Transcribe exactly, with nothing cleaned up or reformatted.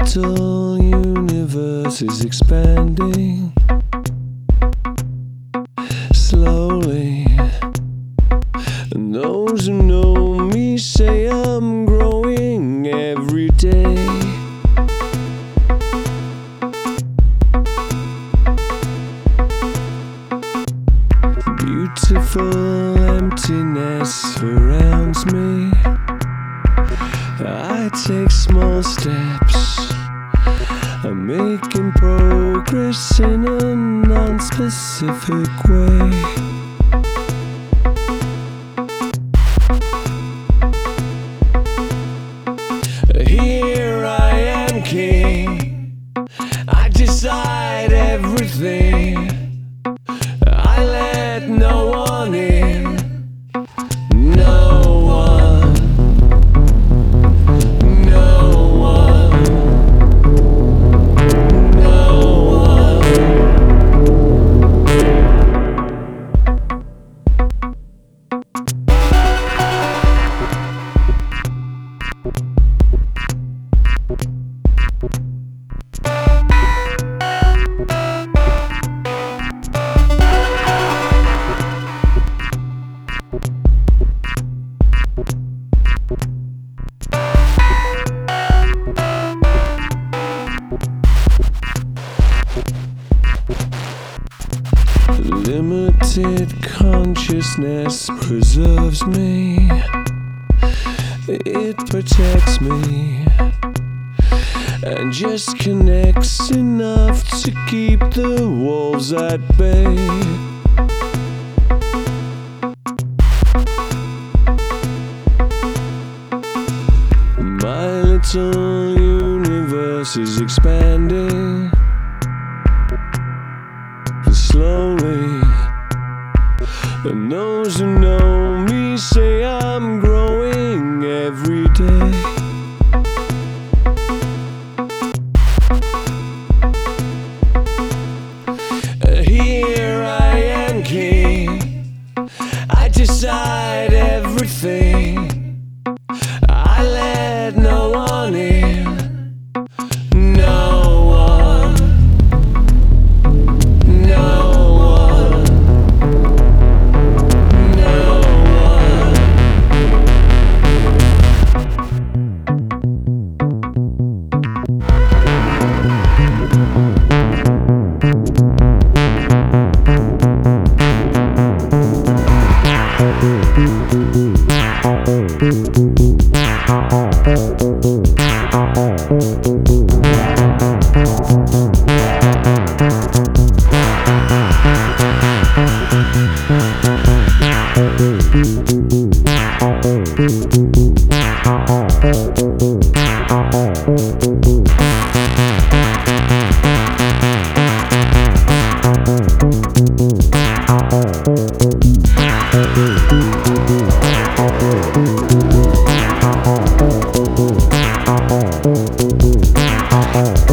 little universe is expanding slowly, and those who know me say I'm growing every day. Beautiful emptiness surrounds me. I take small steps, I'm making progress in a non-specific way. Here I am, king, I decide everything. I let no one in, no one, no one, no one. Limited consciousness preserves me, it protects me, and just connects enough to keep the wolves at bay. My little universe is expanding slowly, and those who know me say I'm growing every day. Here I am, king, I decide everything. I let no one in, no one, no one, no one. Oh.